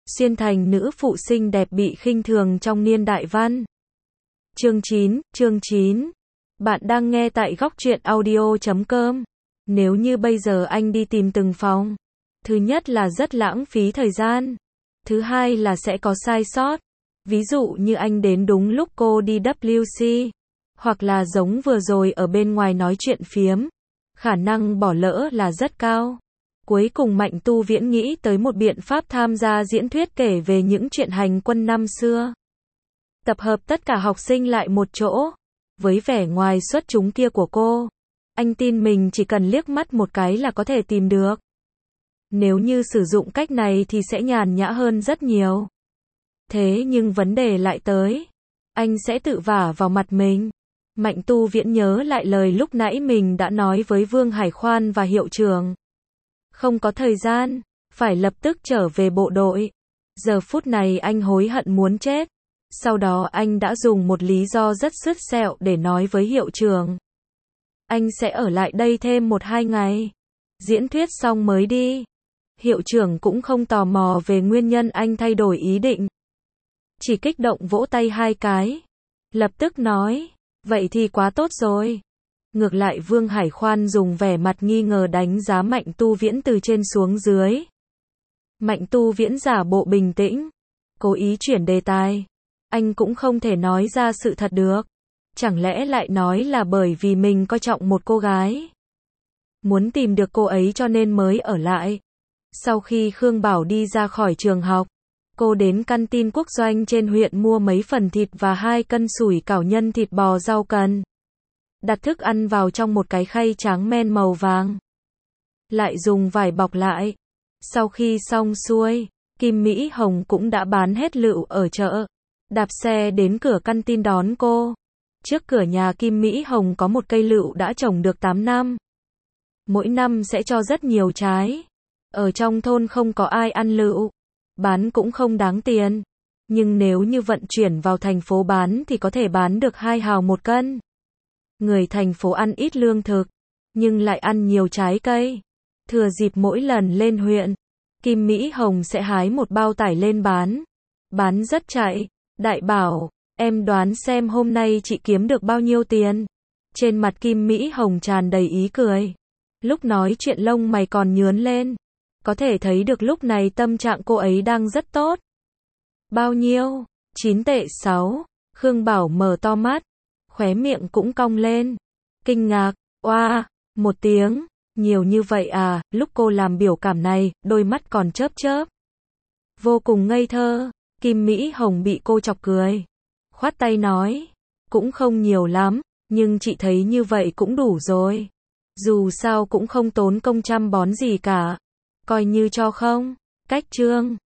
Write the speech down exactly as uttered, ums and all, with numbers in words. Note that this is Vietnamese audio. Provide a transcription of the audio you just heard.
xuyên thành nữ phụ xinh đẹp bị khinh thường trong niên đại văn. Chương chín, chương chín. Bạn đang nghe tại góc truyện audio chấm com. Nếu như bây giờ anh đi tìm từng phòng, thứ nhất là rất lãng phí thời gian. Thứ hai là sẽ có sai sót. Ví dụ như anh đến đúng lúc cô đi W C, hoặc là giống vừa rồi ở bên ngoài nói chuyện phiếm, khả năng bỏ lỡ là rất cao. Cuối cùng Mạnh Tu Viễn nghĩ tới một biện pháp tham gia diễn thuyết kể về những chuyện hành quân năm xưa. Tập hợp tất cả học sinh lại một chỗ. Với vẻ ngoài xuất chúng kia của cô, anh tin mình chỉ cần liếc mắt một cái là có thể tìm được. Nếu như sử dụng cách này thì sẽ nhàn nhã hơn rất nhiều. Thế nhưng vấn đề lại tới. Anh sẽ tự vả vào mặt mình. Mạnh Tu Viễn nhớ lại lời lúc nãy mình đã nói với Vương Hải Khoan và hiệu trưởng. Không có thời gian, phải lập tức trở về bộ đội. Giờ phút này anh hối hận muốn chết. Sau đó anh đã dùng một lý do rất sứt sẹo để nói với hiệu trưởng. Anh sẽ ở lại đây thêm một hai ngày. Diễn thuyết xong mới đi. Hiệu trưởng cũng không tò mò về nguyên nhân anh thay đổi ý định. Chỉ kích động vỗ tay hai cái. Lập tức nói, vậy thì quá tốt rồi. Ngược lại Vương Hải Khoan dùng vẻ mặt nghi ngờ đánh giá Mạnh Tu Viễn từ trên xuống dưới. Mạnh Tu Viễn giả bộ bình tĩnh, cố ý chuyển đề tài. Anh cũng không thể nói ra sự thật được. Chẳng lẽ lại nói là bởi vì mình coi trọng một cô gái, muốn tìm được cô ấy cho nên mới ở lại. Sau khi Khương Bảo đi ra khỏi trường học, cô đến căn tin quốc doanh trên huyện mua mấy phần thịt và hai cân sủi cảo nhân thịt bò rau cần. Đặt thức ăn vào trong một cái khay trắng men màu vàng. Lại dùng vải bọc lại. Sau khi xong xuôi, Kim Mỹ Hồng cũng đã bán hết lựu ở chợ. Đạp xe đến cửa căn tin đón cô. Trước cửa nhà Kim Mỹ Hồng có một cây lựu đã trồng được tám năm. Mỗi năm sẽ cho rất nhiều trái. Ở trong thôn không có ai ăn lựu. Bán cũng không đáng tiền. Nhưng nếu như vận chuyển vào thành phố bán thì có thể bán được hai hào một cân. Người thành phố ăn ít lương thực, nhưng lại ăn nhiều trái cây. Thừa dịp mỗi lần lên huyện, Kim Mỹ Hồng sẽ hái một bao tải lên bán. Bán rất chạy. Đại bảo, em đoán xem hôm nay chị kiếm được bao nhiêu tiền. Trên mặt Kim Mỹ Hồng tràn đầy ý cười. Lúc nói chuyện lông mày còn nhướn lên. Có thể thấy được lúc này tâm trạng cô ấy đang rất tốt. Bao nhiêu? chín tệ sáu. Khương Bảo mở to mắt. Khóe miệng cũng cong lên. Kinh ngạc, oa, một tiếng. Nhiều như vậy à, lúc cô làm biểu cảm này, đôi mắt còn chớp chớp. Vô cùng ngây thơ. Kim Mỹ Hồng bị cô chọc cười. Khoát tay nói, cũng không nhiều lắm, nhưng chị thấy như vậy cũng đủ rồi. Dù sao cũng không tốn công chăm bón gì cả. Coi như cho không. Cách chương.